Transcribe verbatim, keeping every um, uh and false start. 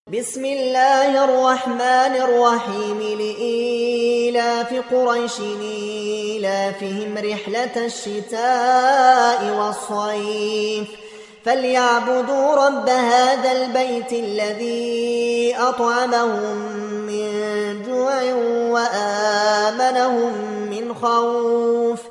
بسم الله الرحمن الرحيم لإيلاف قريش إيلافهم رحلة الشتاء والصيف فليعبدوا رب هذا البيت الذي أطعمهم من جوع وآمنهم من خوف